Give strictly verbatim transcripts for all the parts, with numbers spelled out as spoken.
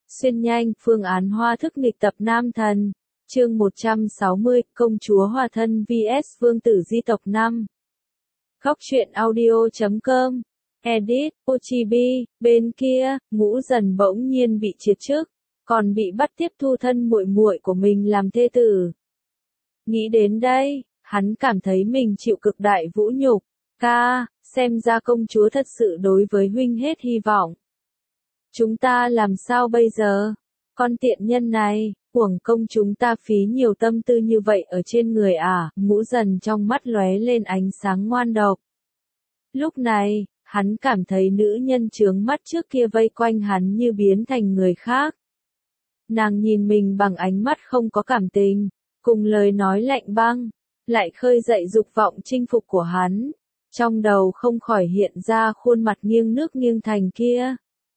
Xuyên nhanh, phương án hoa thức nghịch tập nam thần. Chương một trăm sáu mươi, công chúa hòa thân vs vương tử di tộc năm. Góc truyện audio chấm com. Edit, Ochibi, bên kia, Ngũ Dần bỗng nhiên bị triệt chức, còn bị bắt tiếp thu thân muội muội của mình làm thê tử. Nghĩ đến đây, hắn cảm thấy mình chịu cực đại vũ nhục. Ca, xem ra công chúa thật sự đối với huynh hết hy vọng. Chúng ta làm sao bây giờ? Con tiện nhân này, uổng công chúng ta phí nhiều tâm tư như vậy ở trên người à? Ngũ Dần trong mắt lóe lên ánh sáng ngoan độc. Lúc này, hắn cảm thấy nữ nhân chướng mắt trước kia vây quanh hắn như biến thành người khác. Nàng nhìn mình bằng ánh mắt không có cảm tình, cùng lời nói lạnh băng, lại khơi dậy dục vọng chinh phục của hắn. Trong đầu không khỏi hiện ra khuôn mặt nghiêng nước nghiêng thành kia.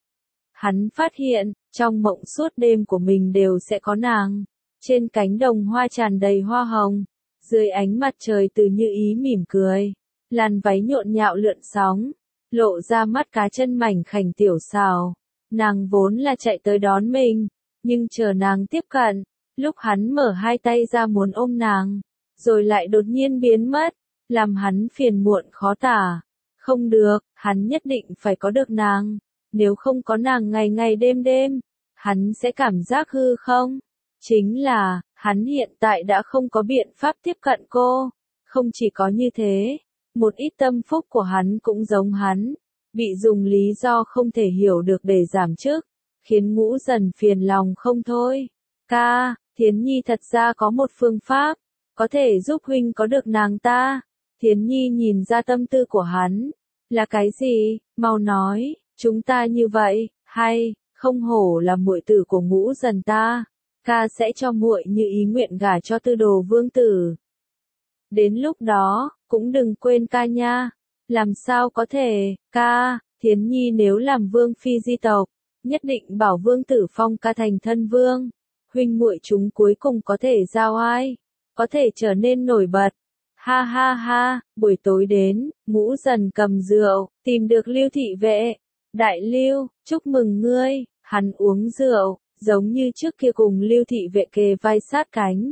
Hắn phát hiện, trong mộng suốt đêm của mình đều sẽ có nàng. Trên cánh đồng hoa tràn đầy hoa hồng, dưới ánh mặt trời từ như ý mỉm cười, làn váy nhộn nhạo lượn sóng, lộ ra mắt cá chân mảnh khảnh tiểu xào. Nàng vốn là chạy tới đón mình, nhưng chờ nàng tiếp cận, lúc hắn mở hai tay ra muốn ôm nàng, rồi lại đột nhiên biến mất, làm hắn phiền muộn khó tả. Không được, hắn nhất định phải có được nàng. Nếu không có nàng ngày ngày đêm đêm, hắn sẽ cảm giác hư không? Chính là, hắn hiện tại đã không có biện pháp tiếp cận cô. Không chỉ có như thế, một ít tâm phúc của hắn cũng giống hắn, bị dùng lý do không thể hiểu được để giảm chức, khiến Ngũ Dần phiền lòng không thôi. Ca, Thiến Nhi thật ra có một phương pháp, có thể giúp huynh có được nàng ta. Thiến Nhi nhìn ra tâm tư của hắn. Là cái gì? Mau nói. Chúng ta như vậy, hay, không hổ là muội tử của Ngũ Dần ta, ca sẽ cho muội như ý nguyện gả cho tư đồ vương tử. Đến lúc đó, cũng đừng quên ca nha. Làm sao có thể, ca, Thiến Nhi nếu làm vương phi di tộc, nhất định bảo vương tử phong ca thành thân vương. Huynh muội chúng cuối cùng có thể giao ai, có thể trở nên nổi bật. Ha ha ha, buổi tối đến, Ngũ Dần cầm rượu, tìm được Lưu thị vệ. Đại Lưu, chúc mừng ngươi. Hắn uống rượu, giống như trước kia cùng Lưu thị vệ kề vai sát cánh.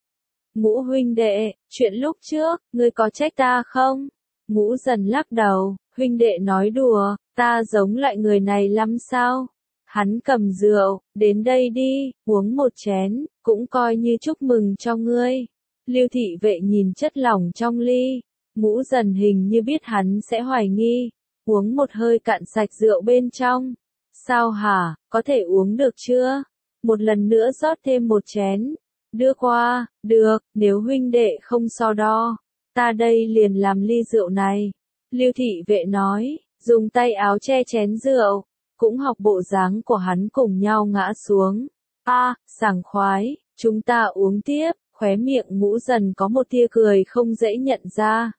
Ngũ huynh đệ, chuyện lúc trước, ngươi có trách ta không? Ngũ Dần lắc đầu, huynh đệ nói đùa, ta giống loại người này lắm sao? Hắn cầm rượu, đến đây đi, uống một chén, cũng coi như chúc mừng cho ngươi. Lưu thị vệ nhìn chất lỏng trong ly, Ngũ Dần hình như biết hắn sẽ hoài nghi. Uống một hơi cạn sạch rượu bên trong. Sao hả, có thể uống được chưa? Một lần nữa rót thêm một chén. Đưa qua, được, nếu huynh đệ không so đo. Ta đây liền làm ly rượu này. Lưu thị vệ nói, dùng tay áo che chén rượu. Cũng học bộ dáng của hắn cùng nhau ngã xuống. A, à, sảng khoái, chúng ta uống tiếp. Khóe miệng Ngũ Dần có một tia cười không dễ nhận ra.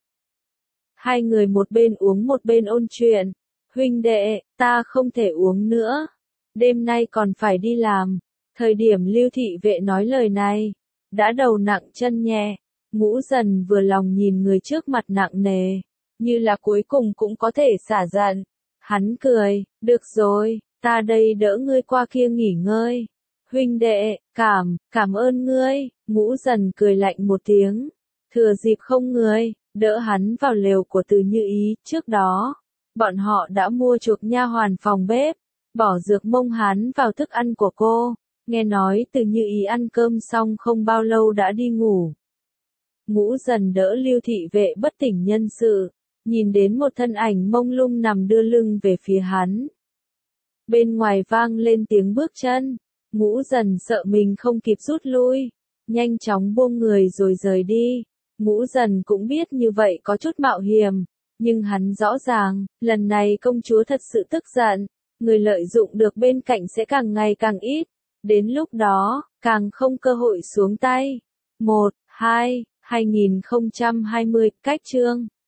Hai người một bên uống một bên ôn chuyện. Huynh đệ, ta không thể uống nữa. Đêm nay còn phải đi làm. Thời điểm Lưu thị vệ nói lời này, đã đầu nặng chân nhẹ. Ngũ Dần vừa lòng nhìn người trước mặt nặng nề, như là cuối cùng cũng có thể xả giận. Hắn cười, được rồi, ta đây đỡ ngươi qua kia nghỉ ngơi. Huynh đệ, cảm, cảm ơn ngươi. Ngũ Dần cười lạnh một tiếng. Thừa dịp không người, đỡ hắn vào lều của Từ Như Ý. Trước đó, bọn họ đã mua chuộc nha hoàn phòng bếp, bỏ dược mông hắn vào thức ăn của cô. Nghe nói Từ Như Ý ăn cơm xong không bao lâu đã đi ngủ. Ngũ Dần đỡ Lưu thị vệ bất tỉnh nhân sự, nhìn đến một thân ảnh mông lung nằm đưa lưng về phía hắn. Bên ngoài vang lên tiếng bước chân, Ngũ Dần sợ mình không kịp rút lui, nhanh chóng buông người rồi rời đi. Ngũ Dần cũng biết như vậy có chút mạo hiểm, nhưng hắn rõ ràng, lần này công chúa thật sự tức giận, người lợi dụng được bên cạnh sẽ càng ngày càng ít, đến lúc đó, càng không cơ hội xuống tay. một, hai, hai nghìn không trăm hai mươi, cách chương